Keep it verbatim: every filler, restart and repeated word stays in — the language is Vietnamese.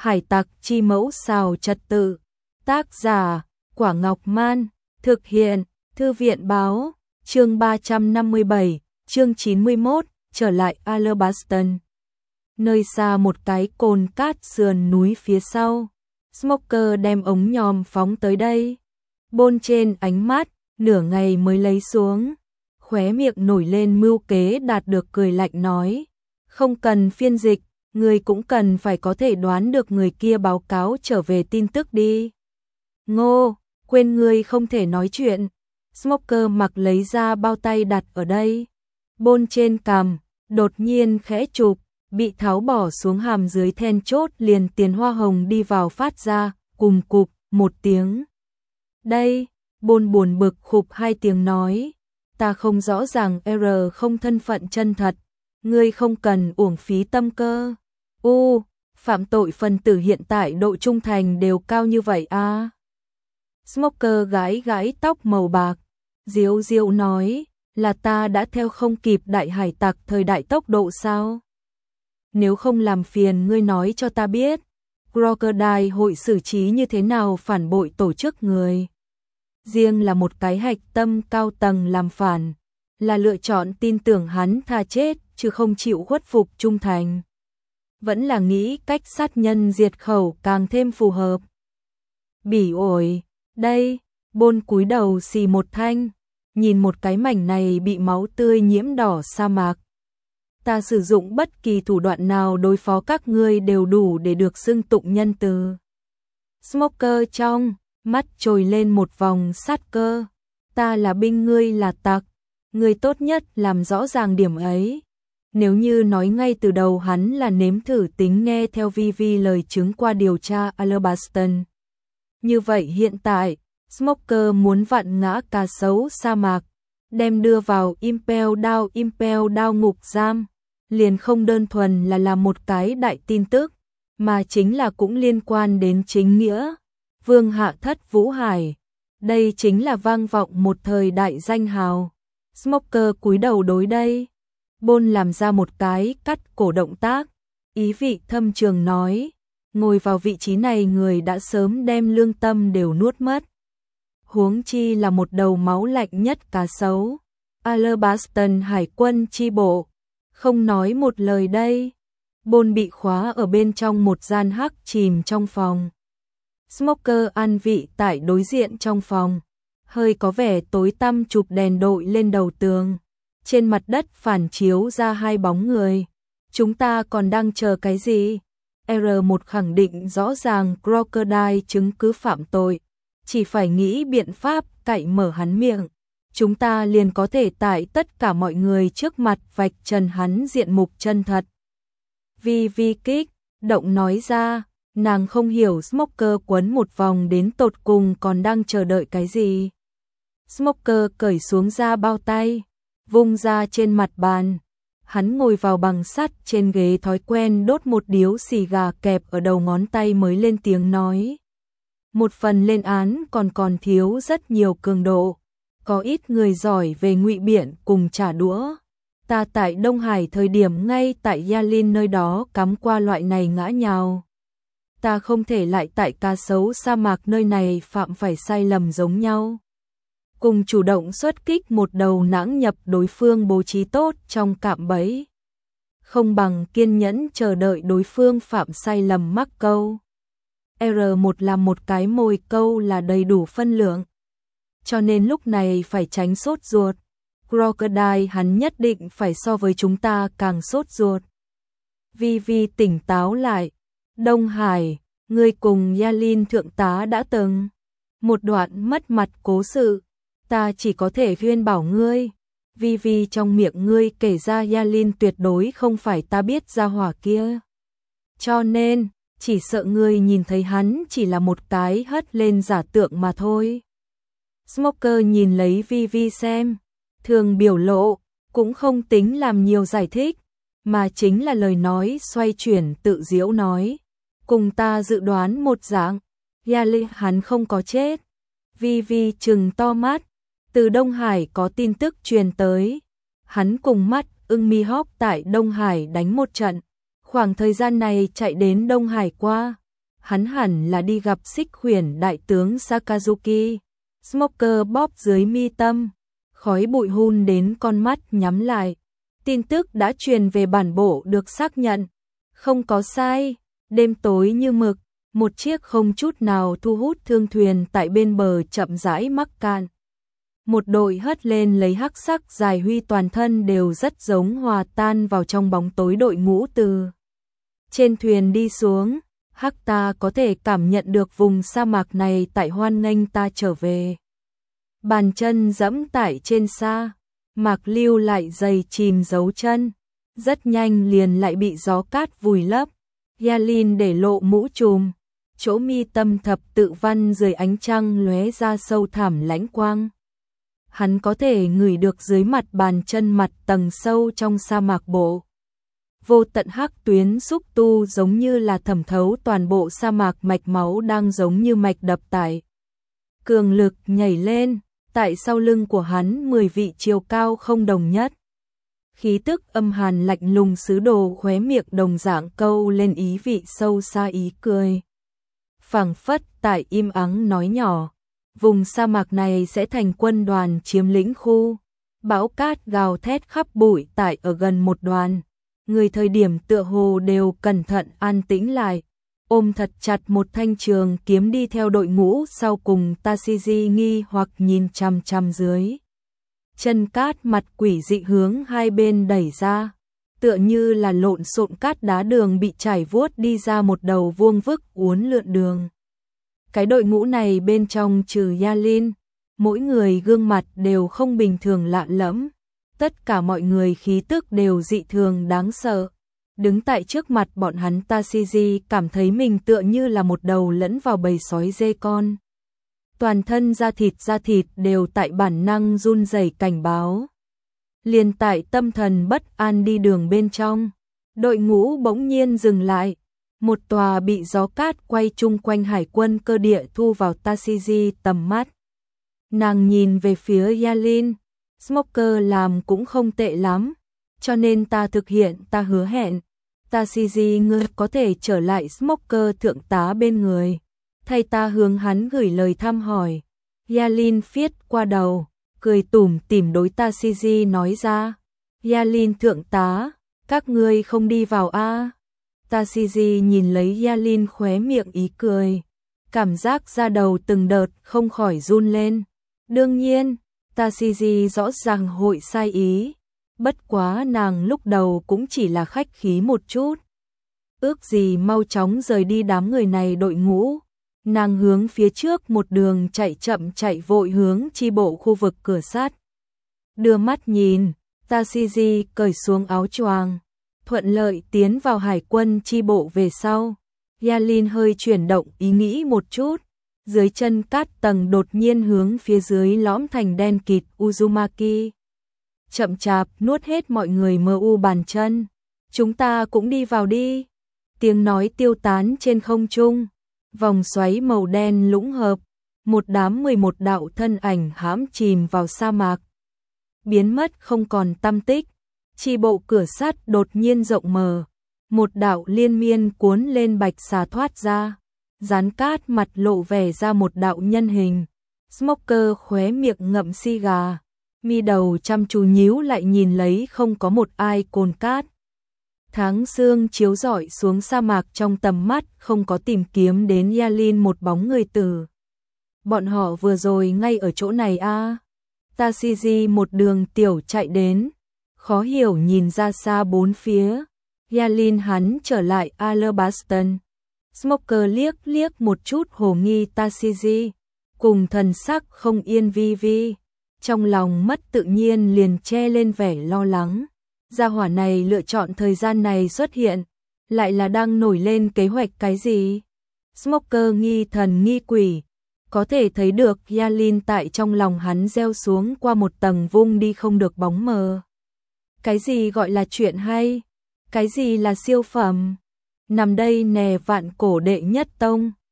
Hải tặc chi mẫu xào trật tự. Tác giả, Quả Ngọc Man. Thực hiện, Thư viện báo. Chương ba trăm năm mươi bảy, chương chín mươi mốt, trở lại Alabaston. Nơi xa một cái cồn cát sườn núi phía sau. Smoker đem ống nhòm phóng tới đây. Bôn trên ánh mắt, nửa ngày mới lấy xuống. Khóe miệng nổi lên mưu kế đạt được cười lạnh nói. Không cần phiên dịch, người cũng cần phải có thể đoán được người kia báo cáo trở về tin tức đi. Ngô, quên ngươi không thể nói chuyện. Smoker mặc lấy ra bao tay đặt ở đây. Bôn trên cằm, đột nhiên khẽ chụp, bị tháo bỏ xuống hàm dưới then chốt liền tiền hoa hồng đi vào phát ra, cùng cục, một tiếng. Đây, Bôn buồn bực khục hai tiếng nói. Ta không rõ ràng R không thân phận chân thật, ngươi không cần uổng phí tâm cơ. U, phạm tội phân tử hiện tại độ trung thành đều cao như vậy à? Smoker gãi gãi tóc màu bạc, diếu diếu nói, là ta đã theo không kịp đại hải tặc thời đại tốc độ sao? Nếu không làm phiền ngươi nói cho ta biết, Crocodile hội xử trí như thế nào phản bội tổ chức người. Riêng là một cái hạch tâm cao tầng làm phản, là lựa chọn tin tưởng hắn tha chết, chứ không chịu khuất phục trung thành. Vẫn là nghĩ cách sát nhân diệt khẩu càng thêm phù hợp. Bỉ ổi, đây, Bôn cúi đầu xì một thanh, nhìn một cái mảnh này bị máu tươi nhiễm đỏ sa mạc. Ta sử dụng bất kỳ thủ đoạn nào đối phó các ngươi đều đủ để được xưng tụng nhân từ. Smoker trong mắt trồi lên một vòng sát cơ. Ta là binh, ngươi là tặc. Ngươi tốt nhất làm rõ ràng điểm ấy. Nếu như nói ngay từ đầu hắn là nếm thử tính nghe theo Vi Vi lời chứng qua điều tra Alabaston. Như vậy hiện tại, Smoker muốn vặn ngã cá sấu sa mạc, đem đưa vào Impel Down Impel Down ngục giam, liền không đơn thuần là làm một cái đại tin tức, mà chính là cũng liên quan đến chính nghĩa. Vương Hạ Thất Vũ Hải, đây chính là vang vọng một thời đại danh hào. Smoker cúi đầu đối đây. Bôn làm ra một cái cắt cổ động tác, ý vị thâm trường nói, ngồi vào vị trí này người đã sớm đem lương tâm đều nuốt mất. Huống chi là một đầu máu lạnh nhất cá sấu. Alabaston Hải quân chi bộ, không nói một lời đây. Bôn bị khóa ở bên trong một gian hắc chìm trong phòng. Smoker an vị tại đối diện trong phòng, hơi có vẻ tối tăm chụp đèn đội lên đầu tường. Trên mặt đất phản chiếu ra hai bóng người. Chúng ta còn đang chờ cái gì? R một khẳng định rõ ràng Crocodile chứng cứ phạm tội. Chỉ phải nghĩ biện pháp cậy mở hắn miệng. Chúng ta liền có thể tại tất cả mọi người trước mặt vạch trần hắn diện mục chân thật. Vi Vi kích động nói ra, nàng không hiểu Smoker quấn một vòng đến tột cùng còn đang chờ đợi cái gì. Smoker cởi xuống ra bao tay, vung ra trên mặt bàn. Hắn ngồi vào bằng sắt trên ghế thói quen đốt một điếu xì gà kẹp ở đầu ngón tay mới lên tiếng nói. Một phần lên án còn còn thiếu rất nhiều cường độ. Có ít người giỏi về ngụy biện cùng trả đũa. Ta tại Đông Hải thời điểm ngay tại Yalin nơi đó cắm qua loại này ngã nhào. Ta không thể lại tại cá sấu sa mạc nơi này phạm phải sai lầm giống nhau. Cùng chủ động xuất kích một đầu nãng nhập đối phương bố trí tốt trong cạm bẫy. Không bằng kiên nhẫn chờ đợi đối phương phạm sai lầm mắc câu. R một làm một cái mồi câu là đầy đủ phân lượng. Cho nên lúc này phải tránh sốt ruột. Crocodile hắn nhất định phải so với chúng ta càng sốt ruột. Vi Vi tỉnh táo lại. Đông Hải, ngươi cùng Yalin thượng tá đã từng một đoạn mất mặt cố sự. Ta chỉ có thể khuyên bảo ngươi. Vi Vi trong miệng ngươi kể ra Yalin tuyệt đối không phải ta biết ra hỏa kia. Cho nên, chỉ sợ ngươi nhìn thấy hắn chỉ là một cái hất lên giả tượng mà thôi. Smoker nhìn lấy Vi Vi xem, thường biểu lộ, cũng không tính làm nhiều giải thích, mà chính là lời nói xoay chuyển tự diễu nói. Cùng ta dự đoán một dạng, Yalin hắn không có chết. Vi Vi trừng to mắt, từ Đông Hải có tin tức truyền tới. Hắn cùng mắt ưng mi hóc tại Đông Hải đánh một trận. Khoảng thời gian này chạy đến Đông Hải qua, hắn hẳn là đi gặp Xích Huyền đại tướng Sakazuki. Smoker bóp dưới mi tâm, khói bụi hun đến con mắt nhắm lại. Tin tức đã truyền về bản bộ được xác nhận. Không có sai, đêm tối như mực, một chiếc không chút nào thu hút thương thuyền tại bên bờ chậm rãi mắc cạn. Một đội hất lên lấy hắc sắc dài huy toàn thân đều rất giống hòa tan vào trong bóng tối đội ngũ từ trên thuyền đi xuống. Hắc ta có thể cảm nhận được vùng sa mạc này tại hoan nghênh ta trở về. Bàn chân dẫm tại trên sa mạc lưu lại giày chìm dấu chân, rất nhanh liền lại bị gió cát vùi lấp. Yalin để lộ mũ trùm, chỗ mi tâm thập tự văn dưới ánh trăng lóe ra sâu thẳm lãnh quang. Hắn có thể ngửi được dưới mặt bàn chân mặt tầng sâu trong sa mạc bộ. Vô tận hắc tuyến xúc tu giống như là thẩm thấu toàn bộ sa mạc, mạch máu đang giống như mạch đập tại. Cường lực nhảy lên, tại sau lưng của hắn mười vị chiều cao không đồng nhất. Khí tức âm hàn lạnh lùng sứ đồ khóe miệng đồng dạng câu lên ý vị sâu xa ý cười. Phảng phất tại im ắng nói nhỏ, vùng sa mạc này sẽ thành quân đoàn chiếm lĩnh khu. Bão cát gào thét khắp bụi tại ở gần một đoàn. Người thời điểm tựa hồ đều cẩn thận an tĩnh lại, ôm thật chặt một thanh trường kiếm đi theo đội ngũ sau cùng. Tashiji nghi hoặc nhìn chằm chằm dưới chân cát, mặt quỷ dị hướng hai bên đẩy ra, tựa như là lộn xộn cát đá đường bị chảy vuốt đi ra một đầu vuông vức uốn lượn đường. Cái đội ngũ này bên trong trừ Yalin, mỗi người gương mặt đều không bình thường lạ lẫm. Tất cả mọi người khí tức đều dị thường đáng sợ. Đứng tại trước mặt bọn hắn, Tashiji cảm thấy mình tựa như là một đầu lẫn vào bầy sói dê con. Toàn thân da thịt da thịt đều tại bản năng run rẩy cảnh báo. Liền tại tâm thần bất an đi đường bên trong, đội ngũ bỗng nhiên dừng lại. Một tòa bị gió cát quay chung quanh hải quân cơ địa thu vào Tashiji tầm mắt. Nàng nhìn về phía Yalin. Smoker làm cũng không tệ lắm, cho nên ta thực hiện, ta hứa hẹn. Tashiji ngươi có thể trở lại Smoker thượng tá bên người, thay ta hướng hắn gửi lời thăm hỏi. Yalin phiết qua đầu, cười tủm tỉm đối Tashiji nói ra. Yalin thượng tá, các ngươi không đi vào a? À? Tashiji nhìn lấy Yalin khóe miệng ý cười, cảm giác da đầu từng đợt không khỏi run lên. Đương nhiên, Tashiji rõ ràng hội sai ý, bất quá nàng lúc đầu cũng chỉ là khách khí một chút. Ước gì mau chóng rời đi đám người này đội ngũ. Nàng hướng phía trước một đường chạy chậm chạy vội hướng chi bộ khu vực cửa sắt. Đưa mắt nhìn, Tashiji cởi xuống áo choàng, thuận lợi tiến vào hải quân chi bộ về sau. Yalin hơi chuyển động ý nghĩ một chút. Dưới chân cát tầng đột nhiên hướng phía dưới lõm thành đen kịt. Uzumaki chậm chạp nuốt hết mọi người mơ u bàn chân. Chúng ta cũng đi vào đi. Tiếng nói tiêu tán trên không trung. Vòng xoáy màu đen lũng hợp. Một đám mười một đạo thân ảnh hãm chìm vào sa mạc, biến mất không còn tăm tích. Chi bộ cửa sắt đột nhiên rộng mở. Một đạo liên miên cuốn lên bạch xà thoát ra. Rán cát mặt lộ vẻ ra một đạo nhân hình. Smoker khóe miệng ngậm xì gà, mi đầu chăm chú nhíu lại nhìn lấy không có một ai cồn cát. Tháng sương chiếu rọi xuống sa mạc, trong tầm mắt không có tìm kiếm đến Yalin một bóng người tử. Bọn họ vừa rồi ngay ở chỗ này a. À? Tashiji một đường tiểu chạy đến, khó hiểu nhìn ra xa bốn phía. Yalin hắn trở lại Alabaston. Smoker liếc liếc một chút hồ nghi Tashiji, cùng thần sắc không yên vi vi, trong lòng mất tự nhiên liền che lên vẻ lo lắng. Gia hỏa này lựa chọn thời gian này xuất hiện, lại là đang nổi lên kế hoạch cái gì? Smoker nghi thần nghi quỷ, có thể thấy được Yalin tại trong lòng hắn gieo xuống qua một tầng vung đi không được bóng mờ. Cái gì gọi là chuyện hay? Cái gì là siêu phẩm? Nằm đây nè vạn cổ đệ nhất tông.